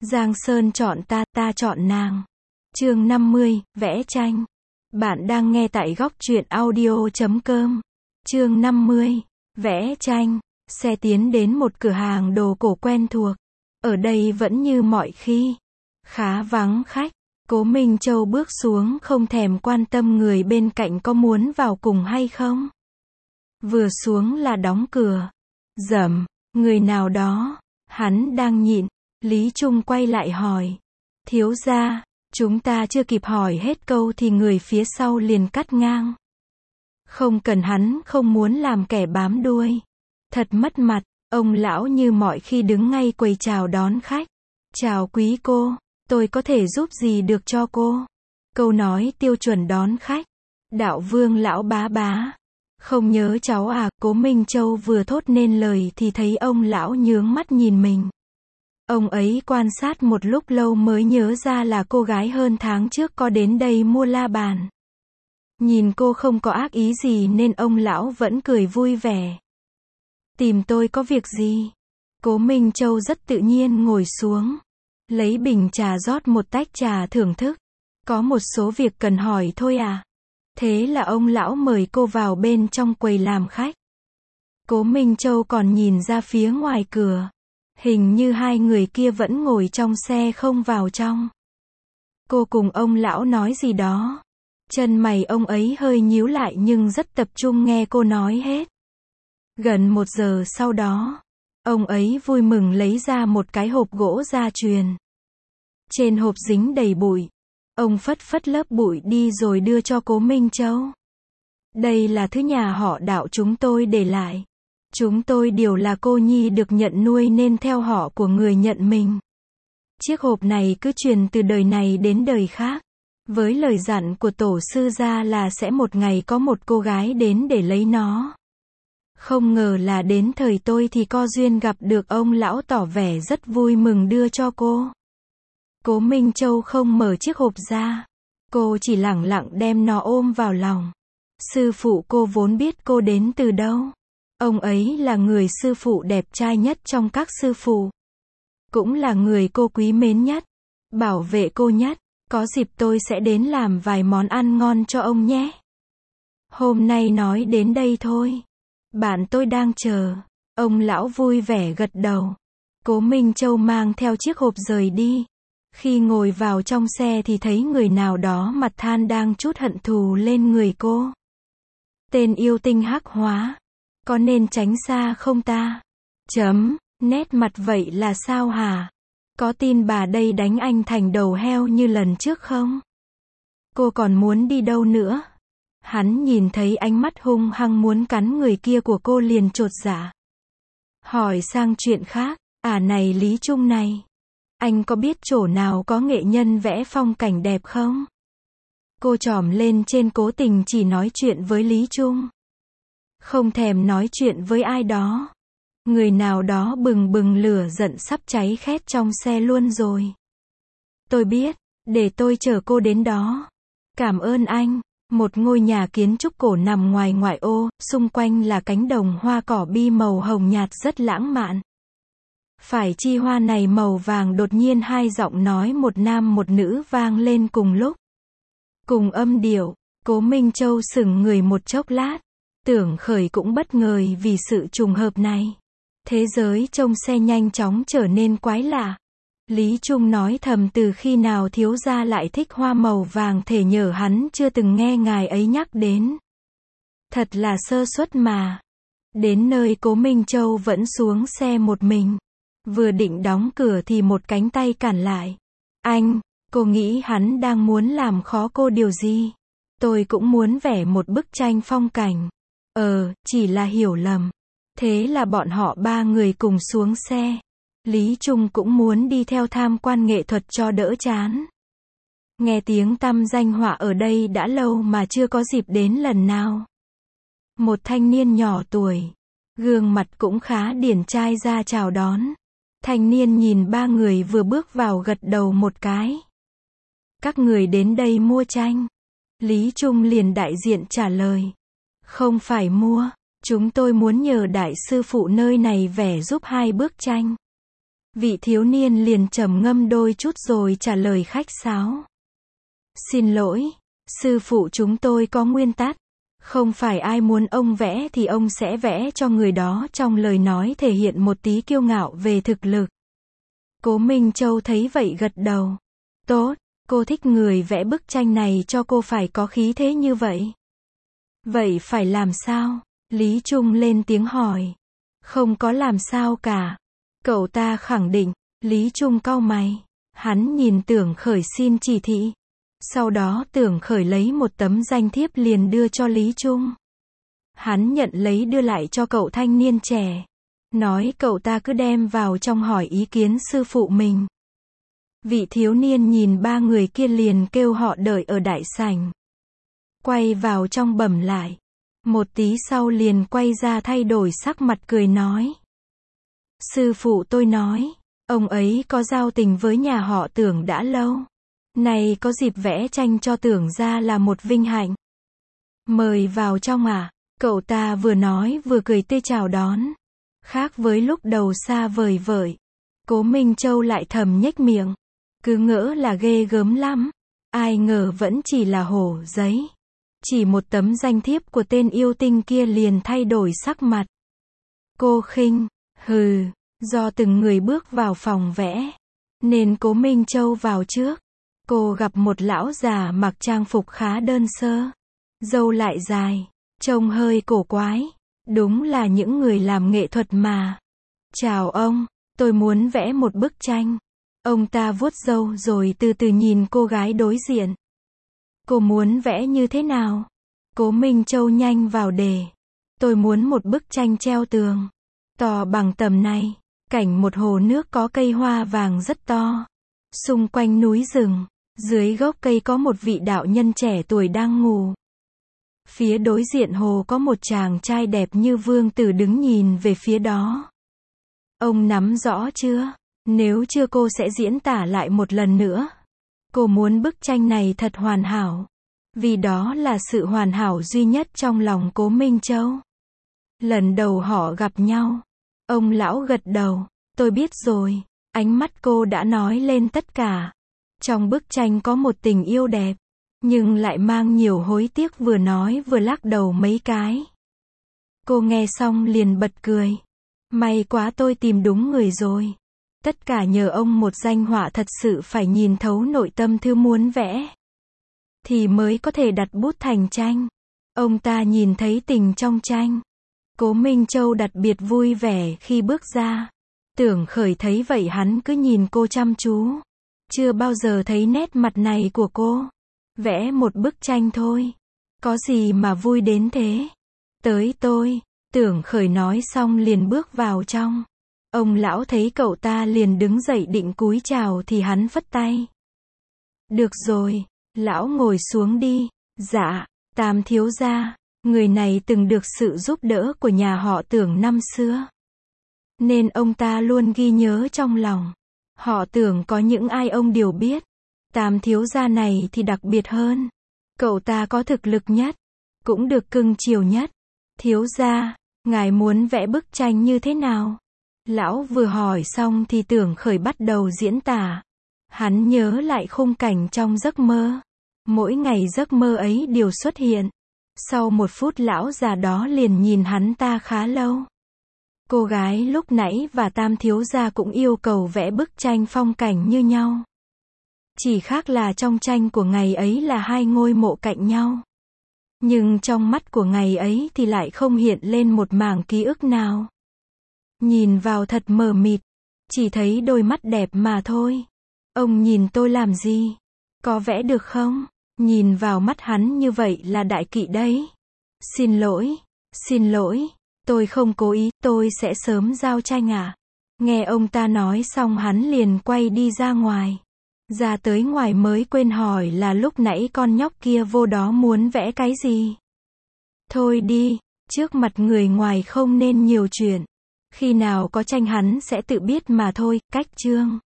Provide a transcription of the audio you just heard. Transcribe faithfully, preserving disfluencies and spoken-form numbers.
Giang Sơn chọn ta, ta chọn nàng. Chương năm mươi, vẽ tranh. Bạn đang nghe tại góc truyện audio chấm com. Chương năm mươi, vẽ tranh. Xe tiến đến một cửa hàng đồ cổ quen thuộc. Ở đây vẫn như mọi khi. Khá vắng khách. Cố Minh Châu bước xuống không thèm quan tâm người bên cạnh có muốn vào cùng hay không. Vừa xuống là đóng cửa. Dầm, người nào đó. Hắn đang nhịn. Lý Trung quay lại hỏi. Thiếu gia, chúng ta chưa kịp hỏi hết câu thì người phía sau liền cắt ngang. Không cần, hắn không muốn làm kẻ bám đuôi. Thật mất mặt, ông lão như mọi khi đứng ngay quầy chào đón khách. Chào quý cô, tôi có thể giúp gì được cho cô? Câu nói tiêu chuẩn đón khách. Đạo Vương lão bá bá. Không nhớ cháu à? Cố Minh Châu vừa thốt nên lời thì thấy ông lão nhướng mắt nhìn mình. Ông ấy quan sát một lúc lâu mới nhớ ra là cô gái hơn tháng trước có đến đây mua la bàn. Nhìn cô không có ác ý gì nên ông lão vẫn cười vui vẻ. Tìm tôi có việc gì? Cố Minh Châu rất tự nhiên ngồi xuống. Lấy bình trà rót một tách trà thưởng thức. Có một số việc cần hỏi thôi à? Thế là ông lão mời cô vào bên trong quầy làm khách. Cố Minh Châu còn nhìn ra phía ngoài cửa. Hình như hai người kia vẫn ngồi trong xe không vào trong. Cô cùng ông lão nói gì đó. Chân mày ông ấy hơi nhíu lại nhưng rất tập trung nghe cô nói hết. Gần một giờ sau đó, ông ấy vui mừng lấy ra một cái hộp gỗ gia truyền. Trên hộp dính đầy bụi. Ông phất phất lớp bụi đi rồi đưa cho Cố Minh Châu. Đây là thứ nhà họ Đạo chúng tôi để lại. Chúng tôi đều là cô nhi được nhận nuôi nên theo họ của người nhận mình. Chiếc hộp này cứ truyền từ đời này đến đời khác. Với lời dặn của tổ sư gia là sẽ một ngày có một cô gái đến để lấy nó. Không ngờ là đến thời tôi thì co duyên gặp được ông lão, tỏ vẻ rất vui mừng đưa cho cô. Cố Minh Châu không mở chiếc hộp ra. Cô chỉ lẳng lặng đem nó ôm vào lòng. Sư phụ cô vốn biết cô đến từ đâu. Ông ấy là người sư phụ đẹp trai nhất trong các sư phụ. Cũng là người cô quý mến nhất. Bảo vệ cô nhất. Có dịp tôi sẽ đến làm vài món ăn ngon cho ông nhé. Hôm nay nói đến đây thôi. Bạn tôi đang chờ. Ông lão vui vẻ gật đầu. Cố Minh Châu mang theo chiếc hộp rời đi. Khi ngồi vào trong xe thì thấy người nào đó mặt than đang trút hận thù lên người cô. Tên yêu tinh hắc hóa. Có nên tránh xa không ta? Chấm, nét mặt vậy là sao hả? Có tin bà đây đánh anh thành đầu heo như lần trước không? Cô còn muốn đi đâu nữa? Hắn nhìn thấy ánh mắt hung hăng muốn cắn người kia của cô liền chột dạ. Hỏi sang chuyện khác, à này Lý Trung này. Anh có biết chỗ nào có nghệ nhân vẽ phong cảnh đẹp không? Cô chỏm lên trên, cố tình chỉ nói chuyện với Lý Trung. Không thèm nói chuyện với ai đó. Người nào đó bừng bừng lửa giận sắp cháy khét trong xe luôn rồi. Tôi biết, để tôi chở cô đến đó. Cảm ơn anh. Một ngôi nhà kiến trúc cổ nằm ngoài ngoại ô, xung quanh là cánh đồng hoa cỏ bi màu hồng nhạt rất lãng mạn. Phải chi hoa này màu vàng? Đột nhiên hai giọng nói một nam một nữ vang lên cùng lúc. Cùng âm điệu. Cố Minh Châu sững người một chốc lát. Tưởng khởi cũng bất ngờ vì sự trùng hợp này. Thế giới trông xe nhanh chóng trở nên quái lạ. Lý Trung nói thầm, từ khi nào thiếu gia lại thích hoa màu vàng, thể nhờ hắn chưa từng nghe ngài ấy nhắc đến. Thật là sơ suất mà. Đến nơi Cố Minh Châu vẫn xuống xe một mình. Vừa định đóng cửa thì một cánh tay cản lại. Anh, cô nghĩ hắn đang muốn làm khó cô điều gì? Tôi cũng muốn vẽ một bức tranh phong cảnh. Ờ, chỉ là hiểu lầm. Thế là bọn họ ba người cùng xuống xe. Lý Trung cũng muốn đi theo tham quan nghệ thuật cho đỡ chán. Nghe tiếng tăm danh họa ở đây đã lâu mà chưa có dịp đến lần nào. Một thanh niên nhỏ tuổi, gương mặt cũng khá điển trai ra chào đón. Thanh niên nhìn ba người vừa bước vào gật đầu một cái. Các người đến đây mua tranh? Lý Trung liền đại diện trả lời. Không phải mua, chúng tôi muốn nhờ đại sư phụ nơi này vẽ giúp hai bức tranh. Vị thiếu niên liền trầm ngâm đôi chút rồi trả lời khách sáo. Xin lỗi, sư phụ chúng tôi có nguyên tắc. Không phải ai muốn ông vẽ thì ông sẽ vẽ cho người đó, trong lời nói thể hiện một tí kiêu ngạo về thực lực. Cố Minh Châu thấy vậy gật đầu. Tốt, cô thích người vẽ bức tranh này cho cô phải có khí thế như vậy. Vậy phải làm sao? Lý Trung lên tiếng hỏi. Không có làm sao cả. Cậu ta khẳng định. Lý Trung cau mày. Hắn nhìn Tưởng Khởi xin chỉ thị. Sau đó Tưởng Khởi lấy một tấm danh thiếp liền đưa cho Lý Trung. Hắn nhận lấy đưa lại cho cậu thanh niên trẻ. Nói cậu ta cứ đem vào trong hỏi ý kiến sư phụ mình. Vị thiếu niên nhìn ba người kia liền kêu họ đợi ở đại sảnh. Quay vào trong bẩm lại. Một tí sau liền quay ra thay đổi sắc mặt cười nói. Sư phụ tôi nói, ông ấy có giao tình với nhà họ Tưởng đã lâu. Này có dịp vẽ tranh cho Tưởng ra là một vinh hạnh. Mời vào trong à, cậu ta vừa nói vừa cười tươi chào đón. Khác với lúc đầu xa vời vợi. Cố Minh Châu lại thầm nhếch miệng. Cứ ngỡ là ghê gớm lắm. Ai ngờ vẫn chỉ là hổ giấy. Chỉ một tấm danh thiếp của tên yêu tinh kia liền thay đổi sắc mặt. Cô khinh, hừ, do từng người bước vào phòng vẽ. Nên Cố Minh Châu vào trước. Cô gặp một lão già mặc trang phục khá đơn sơ. Râu lại dài, trông hơi cổ quái. Đúng là những người làm nghệ thuật mà. Chào ông, tôi muốn vẽ một bức tranh. Ông ta vuốt râu rồi từ từ nhìn cô gái đối diện. Cô muốn vẽ như thế nào? Cố Minh Châu nhanh vào đề. Tôi muốn một bức tranh treo tường. To bằng tầm này. Cảnh một hồ nước có cây hoa vàng rất to. Xung quanh núi rừng. Dưới gốc cây có một vị đạo nhân trẻ tuổi đang ngủ. Phía đối diện hồ có một chàng trai đẹp như vương tử đứng nhìn về phía đó. Ông nắm rõ chưa? Nếu chưa cô sẽ diễn tả lại một lần nữa. Cô muốn bức tranh này thật hoàn hảo. Vì đó là sự hoàn hảo duy nhất trong lòng Cố Minh Châu. Lần đầu họ gặp nhau. Ông lão gật đầu. Tôi biết rồi. Ánh mắt cô đã nói lên tất cả. Trong bức tranh có một tình yêu đẹp. Nhưng lại mang nhiều hối tiếc, vừa nói vừa lắc đầu mấy cái. Cô nghe xong liền bật cười. May quá tôi tìm đúng người rồi. Tất cả nhờ ông, một danh họa thật sự phải nhìn thấu nội tâm thứ muốn vẽ. Thì mới có thể đặt bút thành tranh. Ông ta nhìn thấy tình trong tranh. Cố Minh Châu đặc biệt vui vẻ khi bước ra. Tưởng Khởi thấy vậy hắn cứ nhìn cô chăm chú. Chưa bao giờ thấy nét mặt này của cô. Vẽ một bức tranh thôi. Có gì mà vui đến thế? Tới tôi. Tưởng Khởi nói xong liền bước vào trong. Ông lão thấy cậu ta liền đứng dậy định cúi chào thì hắn phất tay. Được rồi, lão ngồi xuống đi. Dạ, Tam thiếu gia, người này từng được sự giúp đỡ của nhà họ Tưởng năm xưa. Nên ông ta luôn ghi nhớ trong lòng. Họ Tưởng có những ai ông đều biết. Tam thiếu gia này thì đặc biệt hơn. Cậu ta có thực lực nhất, cũng được cưng chiều nhất. Thiếu gia, ngài muốn vẽ bức tranh như thế nào? Lão vừa hỏi xong thì Tưởng Khởi bắt đầu diễn tả. Hắn nhớ lại khung cảnh trong giấc mơ. Mỗi ngày giấc mơ ấy đều xuất hiện. Sau một phút lão già đó liền nhìn hắn ta khá lâu. Cô gái lúc nãy và Tam thiếu gia cũng yêu cầu vẽ bức tranh phong cảnh như nhau. Chỉ khác là trong tranh của ngày ấy là hai ngôi mộ cạnh nhau. Nhưng trong mắt của ngày ấy thì lại không hiện lên một mảng ký ức nào. Nhìn vào thật mờ mịt. Chỉ thấy đôi mắt đẹp mà thôi. Ông nhìn tôi làm gì? Có vẽ được không? Nhìn vào mắt hắn như vậy là đại kỵ đấy. Xin lỗi, xin lỗi. Tôi không cố ý, tôi sẽ sớm giao tranh à? Nghe ông ta nói xong hắn liền quay đi ra ngoài. Ra tới ngoài mới quên hỏi là lúc nãy con nhóc kia vô đó muốn vẽ cái gì. Thôi đi, trước mặt người ngoài không nên nhiều chuyện. Khi nào có tranh hắn sẽ tự biết mà thôi. Cách chương